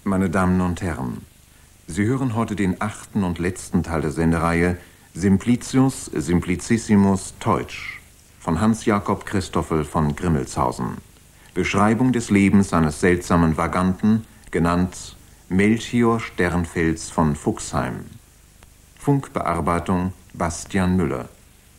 Meine Damen und Herren, Sie hören heute den 8. und letzten Teil der Sendereihe Simplicius Simplicissimus Teutsch von Hans-Jakob Christoffel von Grimmelshausen. Beschreibung des Lebens eines seltsamen Vaganten, genannt Melchior Sternfels von Fuchsheim. Funkbearbeitung Bastian Müller.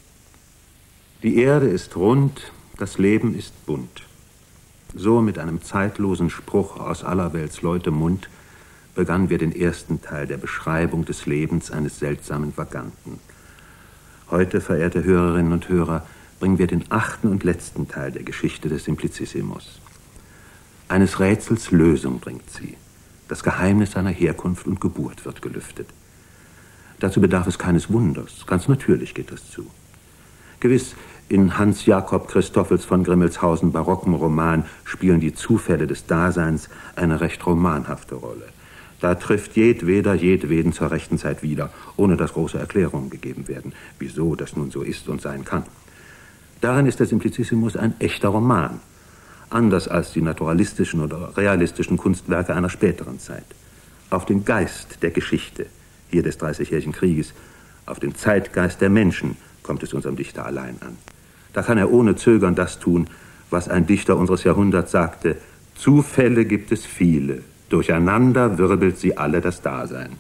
Die Erde ist rund, das Leben ist bunt. So mit einem zeitlosen Spruch aus allerwelts Leute Mund begannen wir den ersten Teil der Beschreibung des Lebens eines seltsamen Vaganten. Heute, verehrte Hörerinnen und Hörer, bringen wir den 8. und letzten Teil der Geschichte des Simplicissimus. Eines Rätsels Lösung bringt sie. Das Geheimnis seiner Herkunft und Geburt wird gelüftet. Dazu bedarf es keines Wunders, ganz natürlich geht das zu. Gewiss, in Hans-Jakob Christoffels von Grimmelshausen barocken Roman spielen die Zufälle des Daseins eine recht romanhafte Rolle. Da trifft jedweder jedweden zur rechten Zeit wieder, ohne dass große Erklärungen gegeben werden, wieso das nun so ist und sein kann. Darin ist der Simplicissimus ein echter Roman, anders als die naturalistischen oder realistischen Kunstwerke einer späteren Zeit. Auf den Geist der Geschichte, hier des Dreißigjährigen Krieges, auf den Zeitgeist der Menschen kommt es unserem Dichter allein an. Da kann er ohne Zögern das tun, was ein Dichter unseres Jahrhunderts sagte: Zufälle gibt es viele, durcheinander wirbelt sie alle das Dasein.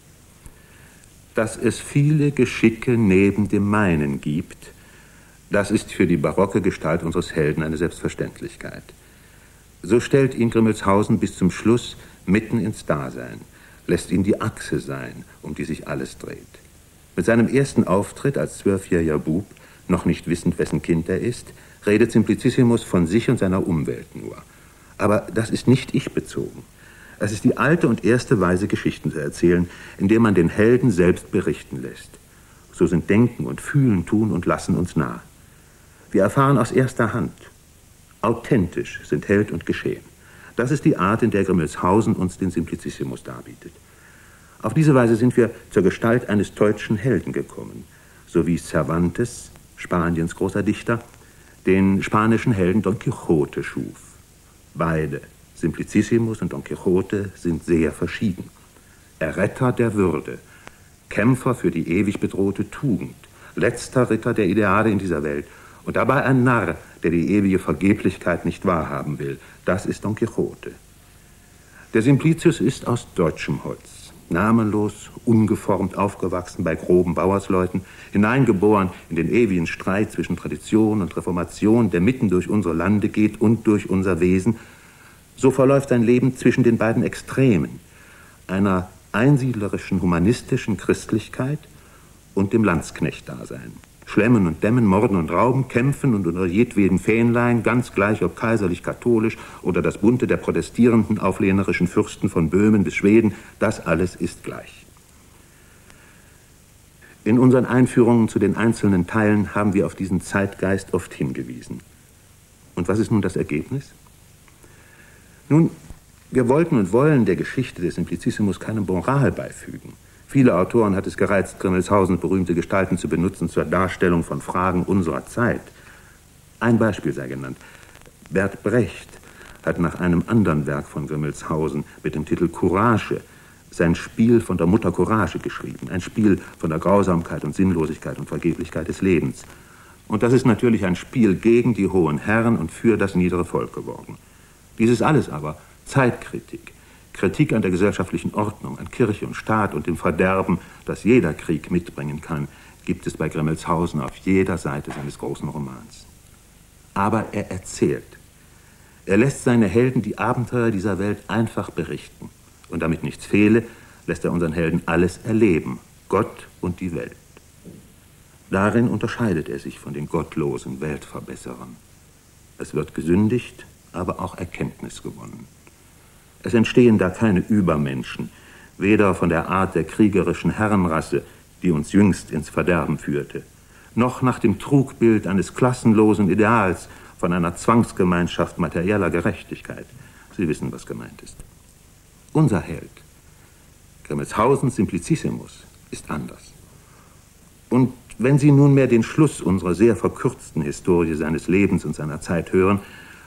Dass es viele Geschicke neben dem meinen gibt, das ist für die barocke Gestalt unseres Helden eine Selbstverständlichkeit. So stellt ihn Grimmelshausen bis zum Schluss mitten ins Dasein, lässt ihn die Achse sein, um die sich alles dreht. Mit seinem ersten Auftritt als 12-jähriger Bub, noch nicht wissend, wessen Kind er ist, redet Simplicissimus von sich und seiner Umwelt nur. Aber das ist nicht ich-bezogen. Es ist die alte und erste Weise, Geschichten zu erzählen, indem man den Helden selbst berichten lässt. So sind Denken und Fühlen, Tun und Lassen uns nah. Wir erfahren aus erster Hand. Authentisch sind Held und Geschehen. Das ist die Art, in der Grimmelshausen uns den Simplicissimus darbietet. Auf diese Weise sind wir zur Gestalt eines teutschen Helden gekommen, so wie Cervantes, Spaniens großer Dichter, den spanischen Helden Don Quixote schuf. Beide, Simplicissimus und Don Quixote, sind sehr verschieden. Erretter der Würde, Kämpfer für die ewig bedrohte Tugend, letzter Ritter der Ideale in dieser Welt und dabei ein Narr, der die ewige Vergeblichkeit nicht wahrhaben will. Das ist Don Quixote. Der Simplicius ist aus deutschem Holz. Namenlos, ungeformt aufgewachsen bei groben Bauersleuten, hineingeboren in den ewigen Streit zwischen Tradition und Reformation, der mitten durch unsere Lande geht und durch unser Wesen. So verläuft sein Leben zwischen den beiden Extremen, einer einsiedlerischen, humanistischen Christlichkeit und dem Landsknecht-Dasein. Schlemmen und dämmen, morden und rauben, kämpfen und unter jedweden Fähnlein, ganz gleich ob kaiserlich-katholisch oder das Bunte der protestierenden, auflehnerischen Fürsten von Böhmen bis Schweden, das alles ist gleich. In unseren Einführungen zu den einzelnen Teilen haben wir auf diesen Zeitgeist oft hingewiesen. Und was ist nun das Ergebnis? Nun, wir wollten und wollen der Geschichte des Simplicissimus keine Moral beifügen. Viele Autoren hat es gereizt, Grimmelshausen berühmte Gestalten zu benutzen zur Darstellung von Fragen unserer Zeit. Ein Beispiel sei genannt. Bert Brecht hat nach einem anderen Werk von Grimmelshausen mit dem Titel Courage sein Spiel von der Mutter Courage geschrieben. Ein Spiel von der Grausamkeit und Sinnlosigkeit und Vergeblichkeit des Lebens. Und das ist natürlich ein Spiel gegen die hohen Herren und für das niedere Volk geworden. Dieses alles aber Zeitkritik. Kritik an der gesellschaftlichen Ordnung, an Kirche und Staat und dem Verderben, das jeder Krieg mitbringen kann, gibt es bei Grimmelshausen auf jeder Seite seines großen Romans. Aber er erzählt. Er lässt seine Helden die Abenteuer dieser Welt einfach berichten. Und damit nichts fehle, lässt er unseren Helden alles erleben, Gott und die Welt. Darin unterscheidet er sich von den gottlosen Weltverbesserern. Es wird gesündigt, aber auch Erkenntnis gewonnen. Es entstehen da keine Übermenschen, weder von der Art der kriegerischen Herrenrasse, die uns jüngst ins Verderben führte, noch nach dem Trugbild eines klassenlosen Ideals von einer Zwangsgemeinschaft materieller Gerechtigkeit. Sie wissen, was gemeint ist. Unser Held, Grimmelshausen Simplicissimus, ist anders. Und wenn Sie nunmehr den Schluss unserer sehr verkürzten Historie seines Lebens und seiner Zeit hören,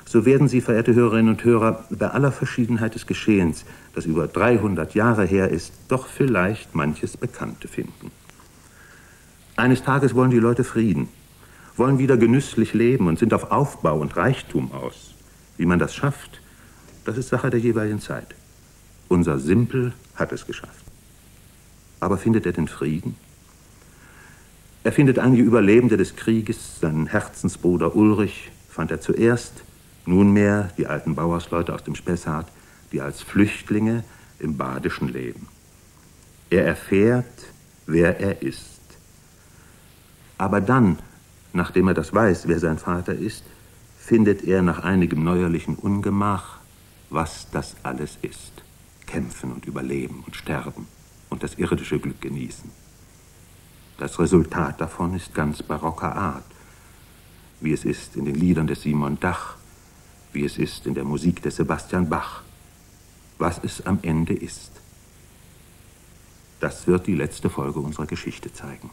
so werden Sie, verehrte Hörerinnen und Hörer, bei aller Verschiedenheit des Geschehens, das über 300 Jahre her ist, doch vielleicht manches Bekannte finden. Eines Tages wollen die Leute Frieden, wollen wieder genüsslich leben und sind auf Aufbau und Reichtum aus. Wie man das schafft, das ist Sache der jeweiligen Zeit. Unser Simpel hat es geschafft. Aber findet er den Frieden? Er findet einige Überlebende des Krieges, seinen Herzensbruder Ulrich fand er zuerst, nunmehr die alten Bauersleute aus dem Spessart, die als Flüchtlinge im Badischen leben. Er erfährt, wer er ist. Aber dann, nachdem er das weiß, wer sein Vater ist, findet er nach einigem neuerlichen Ungemach, was das alles ist. Kämpfen und überleben und sterben und das irdische Glück genießen. Das Resultat davon ist ganz barocker Art, wie es ist in den Liedern des Simon Dach, wie es ist in der Musik des Sebastian Bach, was es am Ende ist. Das wird die letzte Folge unserer Geschichte zeigen.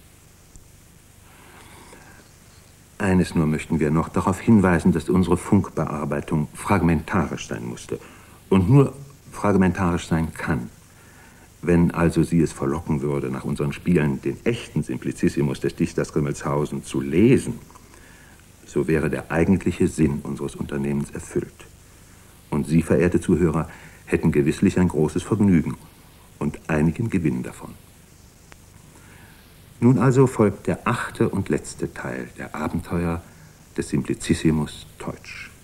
Eines nur möchten wir noch darauf hinweisen, dass unsere Funkbearbeitung fragmentarisch sein musste und nur fragmentarisch sein kann. Wenn also Sie es verlocken würde, nach unseren Spielen den echten Simplicissimus des Dichters Grimmelshausen zu lesen, so wäre der eigentliche Sinn unseres Unternehmens erfüllt. Und Sie, verehrte Zuhörer, hätten gewisslich ein großes Vergnügen und einigen Gewinn davon. Nun also folgt der 8. und letzte Teil der Abenteuer des Simplicissimus Teutsch.